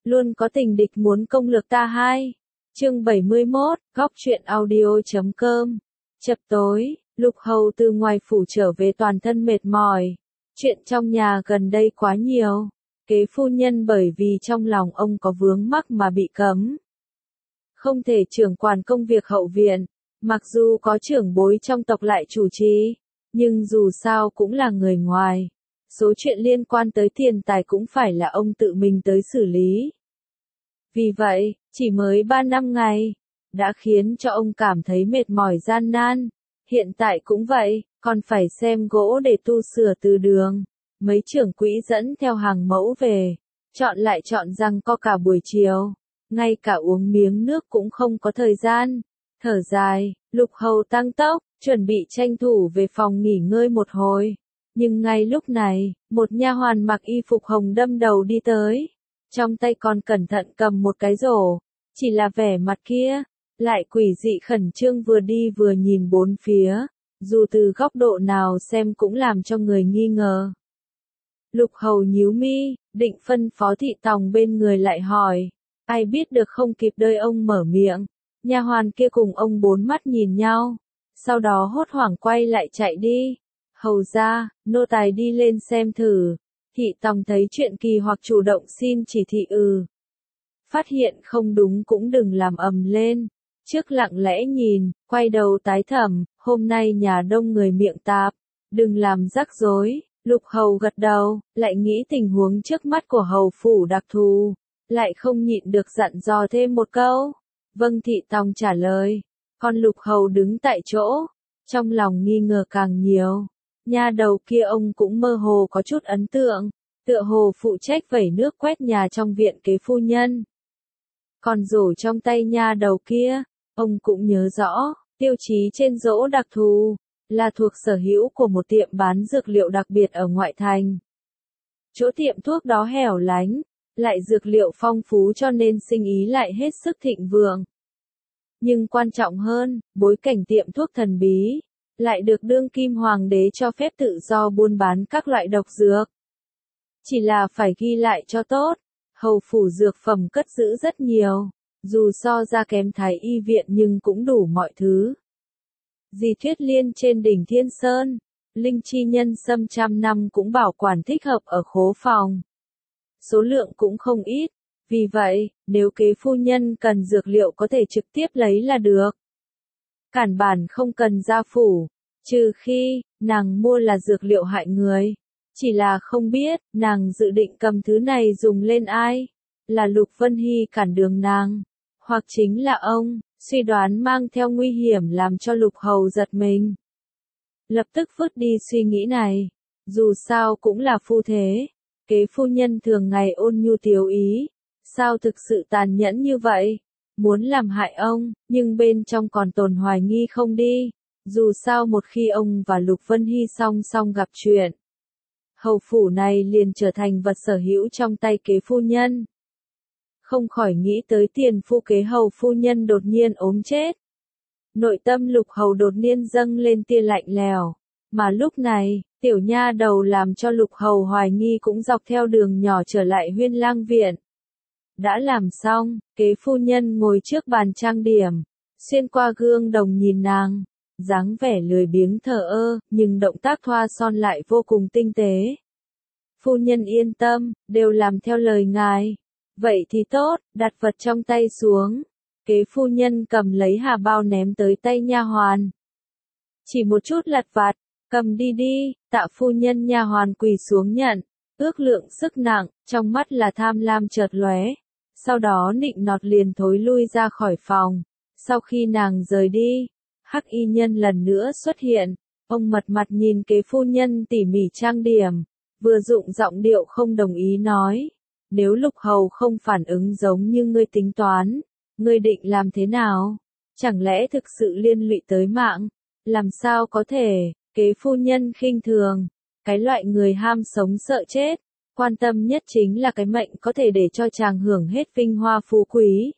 Luôn có tình địch muốn công lược ta hai. Chương 71, góc truyện audio.com. Chập tối, Lục Hầu từ ngoài phủ trở về toàn thân mệt mỏi. Chuyện trong nhà gần đây quá nhiều. Kế phu nhân bởi vì trong lòng ông có vướng mắc mà bị cấm. Không thể trưởng quản công việc hậu viện, mặc dù có trưởng bối trong tộc lại chủ trì, nhưng dù sao cũng là người ngoài. Số chuyện liên quan tới tiền tài cũng phải là ông tự mình tới xử lý. Vì vậy, chỉ mới 3 năm ngày, đã khiến cho ông cảm thấy mệt mỏi gian nan. Hiện tại cũng vậy, còn phải xem gỗ để tu sửa từ đường. Mấy trưởng quỹ dẫn theo hàng mẫu về, chọn lại chọn răng co cả buổi chiều. Ngay cả uống miếng nước cũng không có thời gian. Thở dài, Lục Hầu tăng tốc, chuẩn bị tranh thủ về phòng nghỉ ngơi một hồi. Nhưng ngay lúc này, một nha hoàn mặc y phục hồng đâm đầu đi tới. Trong tay còn cẩn thận cầm một cái rổ. Chỉ là vẻ mặt kia, lại quỷ dị khẩn trương vừa đi vừa nhìn bốn phía. Dù từ góc độ nào xem cũng làm cho người nghi ngờ. Lục Hầu nhíu mi, định phân phó thị tòng bên người lại hỏi. Ai biết được không kịp đợi ông mở miệng. Nha hoàn kia cùng ông bốn mắt nhìn nhau. Sau đó hốt hoảng quay lại chạy đi. Hầu ra, nô tài đi lên xem thử. Thị tòng thấy chuyện kỳ hoặc chủ động xin chỉ thị Phát hiện không đúng cũng đừng làm ầm lên. Trước lặng lẽ nhìn, quay đầu tái thầm, hôm nay nhà đông người miệng tạp. Đừng làm rắc rối. Lục Hầu gật đầu, lại nghĩ tình huống trước mắt của hầu phủ đặc thù. Lại không nhịn được dặn dò thêm một câu. Vâng, thị tòng trả lời. Còn Lục Hầu đứng tại chỗ. Trong lòng nghi ngờ càng nhiều. Nha đầu kia ông cũng mơ hồ có chút ấn tượng. Tựa hồ phụ trách vẩy nước quét nhà trong viện kế phu nhân. Còn rổ trong tay nha đầu kia, ông cũng nhớ rõ. Tiêu chí trên rổ đặc thù, là thuộc sở hữu của một tiệm bán dược liệu đặc biệt ở ngoại thành. Chỗ tiệm thuốc đó hẻo lánh, lại dược liệu phong phú cho nên sinh ý lại hết sức thịnh vượng. Nhưng quan trọng hơn, bối cảnh tiệm thuốc thần bí, lại được đương kim hoàng đế cho phép tự do buôn bán các loại độc dược. Chỉ là phải ghi lại cho tốt, hầu phủ dược phẩm cất giữ rất nhiều, dù so ra kém Thái y viện nhưng cũng đủ mọi thứ. Dì Thuyết Liên trên đỉnh Thiên Sơn, linh chi nhân sâm trăm năm cũng bảo quản thích hợp ở khố phòng. Số lượng cũng không ít, vì vậy, nếu kế phu nhân cần dược liệu có thể trực tiếp lấy là được. Cản bản không cần ra phủ, trừ khi, nàng mua là dược liệu hại người. Chỉ là không biết, nàng dự định cầm thứ này dùng lên ai? Là Lục Vân Hy cản đường nàng, hoặc chính là ông, suy đoán mang theo nguy hiểm làm cho Lục Hầu giật mình. Lập tức vứt đi suy nghĩ này, dù sao cũng là phu thế. Kế phu nhân thường ngày ôn nhu tiếu ý, sao thực sự tàn nhẫn như vậy? Muốn làm hại ông, nhưng bên trong còn tồn hoài nghi không đi. Dù sao một khi ông và Lục Vân Hy song song gặp chuyện, hầu phủ này liền trở thành vật sở hữu trong tay kế phu nhân. Không khỏi nghĩ tới tiền phu kế hầu phu nhân đột nhiên ốm chết. Nội tâm Lục Hầu đột nhiên dâng lên tia lạnh lèo. Mà lúc này, tiểu nha đầu làm cho Lục Hầu hoài nghi cũng dọc theo đường nhỏ trở lại Huyên Lang viện. Đã làm xong, kế phu nhân ngồi trước bàn trang điểm, xuyên qua gương đồng nhìn nàng, dáng vẻ lười biếng thờ ơ, nhưng động tác thoa son lại vô cùng tinh tế. Phu nhân yên tâm, đều làm theo lời ngài. Vậy thì tốt, đặt vật trong tay xuống. Kế phu nhân cầm lấy hà bao ném tới tay nha hoàn. Chỉ một chút lặt vặt, cầm đi đi. Tạ phu nhân nha hoàn quỳ xuống nhận, ước lượng sức nặng, trong mắt là tham lam chợt lóe. Sau đó nịnh nọt liền thối lui ra khỏi phòng. Sau khi nàng rời đi, hắc y nhân lần nữa xuất hiện. Ông mật mặt nhìn kế phu nhân tỉ mỉ trang điểm, vừa dụng giọng điệu không đồng ý nói. Nếu Lục Hầu không phản ứng giống như ngươi tính toán, ngươi định làm thế nào? Chẳng lẽ thực sự liên lụy tới mạng? Làm sao có thể? Kế phu nhân khinh thường. Cái loại người ham sống sợ chết, quan tâm nhất chính là cái mệnh có thể để cho chàng hưởng hết vinh hoa phú quý.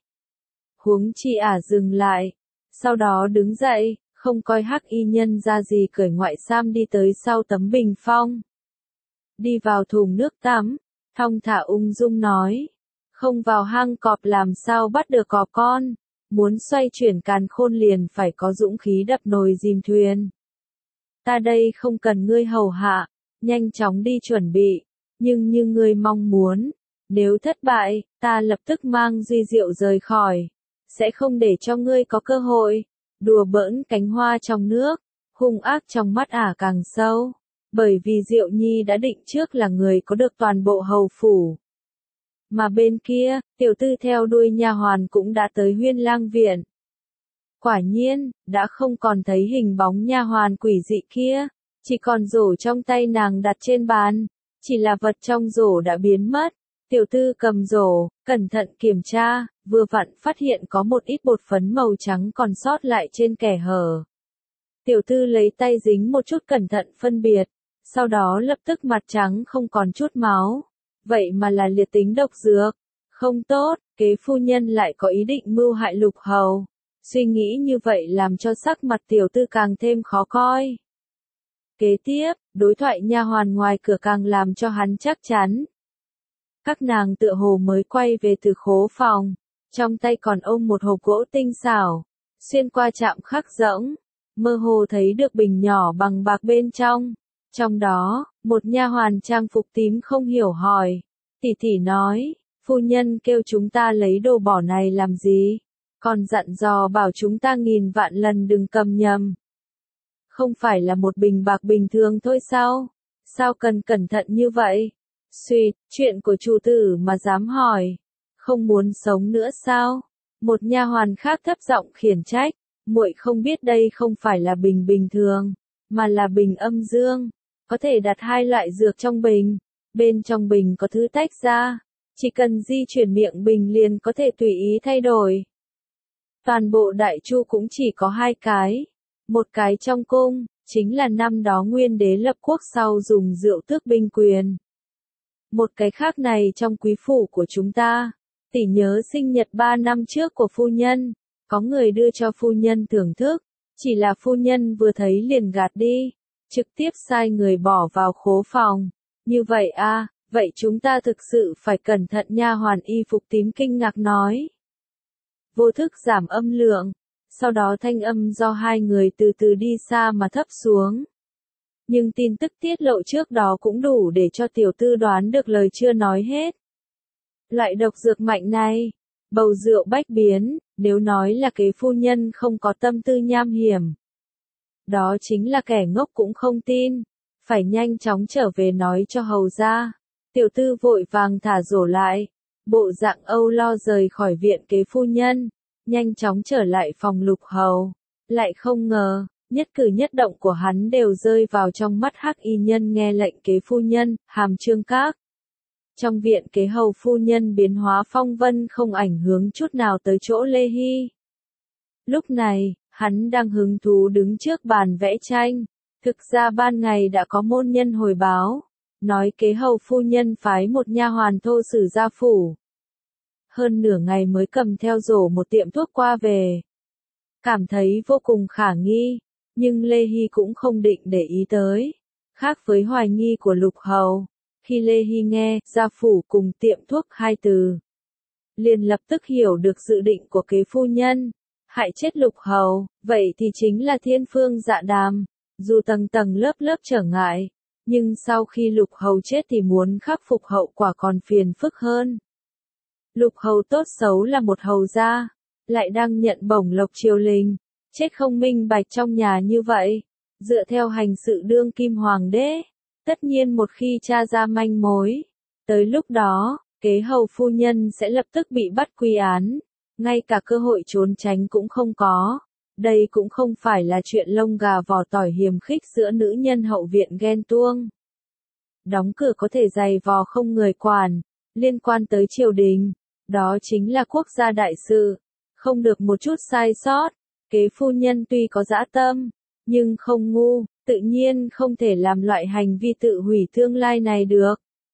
Huống chi dừng lại. Sau đó đứng dậy, không coi hắc y nhân ra gì cởi ngoại sam đi tới sau tấm bình phong. Đi vào thùng nước tắm, thong thả ung dung nói. Không vào hang cọp làm sao bắt được cọp con, muốn xoay chuyển càn khôn liền phải có dũng khí đập nồi dìm thuyền. Ta đây không cần ngươi hầu hạ, nhanh chóng đi chuẩn bị, nhưng như ngươi mong muốn, nếu thất bại, ta lập tức mang Duy Diệu rời khỏi, sẽ không để cho ngươi có cơ hội. Đùa bỡn cánh hoa trong nước, hung ác trong mắt ả càng sâu, bởi vì Diệu Nhi đã định trước là người có được toàn bộ hầu phủ. Mà bên kia, tiểu tư theo đuôi nha hoàn cũng đã tới Huyên Lang viện. Quả nhiên, đã không còn thấy hình bóng nha hoàn quỷ dị kia, chỉ còn rổ trong tay nàng đặt trên bàn, chỉ là vật trong rổ đã biến mất. Tiểu tư cầm rổ, cẩn thận kiểm tra, vừa vặn phát hiện có một ít bột phấn màu trắng còn sót lại trên kẻ hở. Tiểu tư lấy tay dính một chút cẩn thận phân biệt, sau đó lập tức mặt trắng không còn chút máu. Vậy mà là liệt tính độc dược. Không tốt, kế phu nhân lại có ý định mưu hại Lục Hầu. Suy nghĩ như vậy làm cho sắc mặt tiểu tư càng thêm khó coi. Kế tiếp, đối thoại nha hoàn ngoài cửa càng làm cho hắn chắc chắn. Các nàng tựa hồ mới quay về từ khố phòng, trong tay còn ôm một hộp gỗ tinh xảo, xuyên qua chạm khắc rỗng, mơ hồ thấy được bình nhỏ bằng bạc bên trong. Trong đó, một nha hoàn trang phục tím không hiểu hỏi, tỷ tỷ nói, phu nhân kêu chúng ta lấy đồ bỏ này làm gì, còn dặn dò bảo chúng ta nghìn vạn lần đừng cầm nhầm. Không phải là một bình bạc bình thường thôi sao? Sao cần cẩn thận như vậy? Xuyệt, chuyện của chủ tử mà dám hỏi, không muốn sống nữa sao? Một nha hoàn khác thấp giọng khiển trách, muội không biết đây không phải là bình bình thường, mà là bình âm dương. Có thể đặt hai loại dược trong bình, bên trong bình có thứ tách ra, chỉ cần di chuyển miệng bình liền có thể tùy ý thay đổi. Toàn bộ Đại Chu cũng chỉ có hai cái, một cái trong cung, chính là năm đó Nguyên đế lập quốc sau dùng rượu tước binh quyền. Một cái khác này trong quý phủ của chúng ta, tỷ nhớ sinh nhật 3 năm trước của phu nhân, có người đưa cho phu nhân thưởng thức, chỉ là phu nhân vừa thấy liền gạt đi. Trực tiếp sai người bỏ vào khố phòng. Như vậy à, vậy chúng ta thực sự phải cẩn thận, nha hoàn y phục tím kinh ngạc nói. Vô thức giảm âm lượng, sau đó thanh âm do hai người từ từ đi xa mà thấp xuống. Nhưng tin tức tiết lộ trước đó cũng đủ để cho tiểu tư đoán được lời chưa nói hết. Loại độc dược mạnh này, bầu rượu bách biến, nếu nói là kế phu nhân không có tâm tư nham hiểm. Đó chính là kẻ ngốc cũng không tin, phải nhanh chóng trở về nói cho hầu ra. Tiểu tư vội vàng thả rổ lại, bộ dạng âu lo rời khỏi viện kế phu nhân, nhanh chóng trở lại phòng Lục Hầu. Lại không ngờ, nhất cử nhất động của hắn đều rơi vào trong mắt hắc y nhân nghe lệnh kế phu nhân, hàm trương các. Trong viện kế hầu phu nhân biến hóa phong vân không ảnh hưởng chút nào tới chỗ Lê Hy. Lúc này, hắn đang hứng thú đứng trước bàn vẽ tranh. Thực ra ban ngày đã có môn nhân hồi báo, nói kế hầu phu nhân phái một nha hoàn thô sử ra phủ. Hơn nửa ngày mới cầm theo rổ một tiệm thuốc qua về. Cảm thấy vô cùng khả nghi, nhưng Lê Hy cũng không định để ý tới. Khác với hoài nghi của Lục Hầu, khi Lê Hy nghe ra phủ cùng tiệm thuốc hai từ, liền lập tức hiểu được dự định của kế phu nhân. Hại chết Lục Hầu, vậy thì chính là thiên phương dạ đàm, dù tầng tầng lớp lớp trở ngại, nhưng sau khi Lục Hầu chết thì muốn khắc phục hậu quả còn phiền phức hơn. Lục Hầu tốt xấu là một hầu gia, lại đang nhận bổng lộc triều đình, chết không minh bạch trong nhà như vậy, dựa theo hành sự đương kim hoàng đế, tất nhiên một khi tra ra manh mối, tới lúc đó, kế hầu phu nhân sẽ lập tức bị bắt quy án. Ngay cả cơ hội trốn tránh cũng không có. Đây cũng không phải là chuyện lông gà vỏ tỏi hiềm khích giữa nữ nhân hậu viện ghen tuông. Đóng cửa có thể giày vò không người quản, liên quan tới triều đình, đó chính là quốc gia đại sự, không được một chút sai sót. Kế phu nhân tuy có dã tâm, nhưng không ngu, tự nhiên không thể làm loại hành vi tự hủy tương lai này được.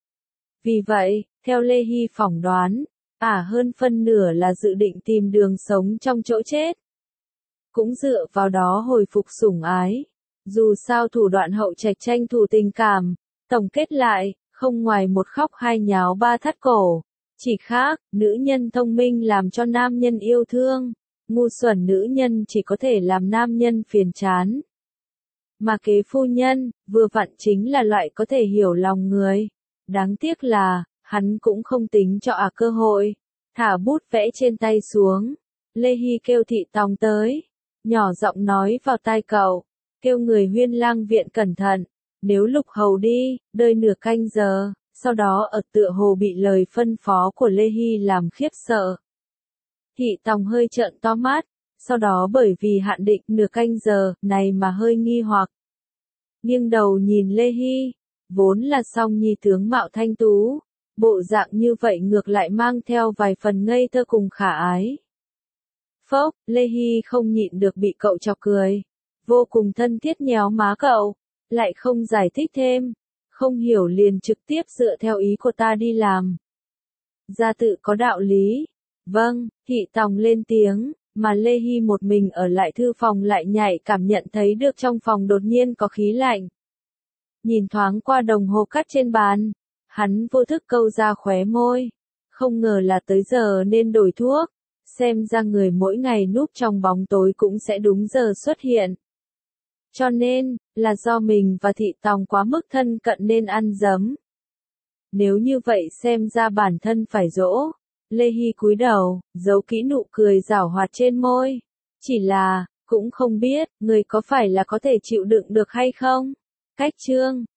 Vì vậy, theo Lê Hy phỏng đoán, hơn phân nửa là dự định tìm đường sống trong chỗ chết. Cũng dựa vào đó hồi phục sủng ái. Dù sao thủ đoạn hậu trạch tranh thủ tình cảm, tổng kết lại, không ngoài một khóc hai nháo ba thắt cổ, Chỉ khác, nữ nhân thông minh làm cho nam nhân yêu thương, ngu xuẩn nữ nhân chỉ có thể làm nam nhân phiền chán. Mà kế phu nhân, vừa vặn chính là loại có thể hiểu lòng người. Đáng tiếc là, hắn cũng không tính cho cơ hội. Thả bút vẽ trên tay xuống. Lê Hy kêu Thị Tòng tới. Nhỏ giọng nói vào tai cậu. Kêu người Huyên Lang viện cẩn thận. Nếu Lục Hầu đi, đợi nửa canh giờ. Sau đó tựa hồ bị lời phân phó của Lê Hy làm khiếp sợ. Thị Tòng hơi trợn to mắt. Sau đó bởi vì hạn định nửa canh giờ này mà hơi nghi hoặc. Nghiêng đầu nhìn Lê Hy. Vốn là song nhi tướng mạo thanh tú. Bộ dạng như vậy ngược lại mang theo vài phần ngây thơ cùng khả ái. Phốc, Lê Hy không nhịn được bị cậu chọc cười. Vô cùng thân thiết nhéo má cậu. Lại không giải thích thêm. Không hiểu liền trực tiếp dựa theo ý của ta đi làm. Gia tự có đạo lý. Vâng, Thị Tòng lên tiếng, mà Lê Hy một mình ở lại thư phòng lại nhạy cảm nhận thấy được trong phòng đột nhiên có khí lạnh. Nhìn thoáng qua đồng hồ cắt trên bàn, hắn vô thức câu ra khóe môi. Không ngờ là tới giờ nên đổi thuốc. Xem ra người mỗi ngày núp trong bóng tối cũng sẽ đúng giờ xuất hiện. Cho nên, là do mình và Thị Tòng quá mức thân cận nên ăn dấm. Nếu như vậy xem ra bản thân phải dỗ. Lê Hy cúi đầu, giấu kỹ nụ cười giảo hoạt trên môi. Chỉ là, cũng không biết, người có phải là có thể chịu đựng được hay không? Cách chương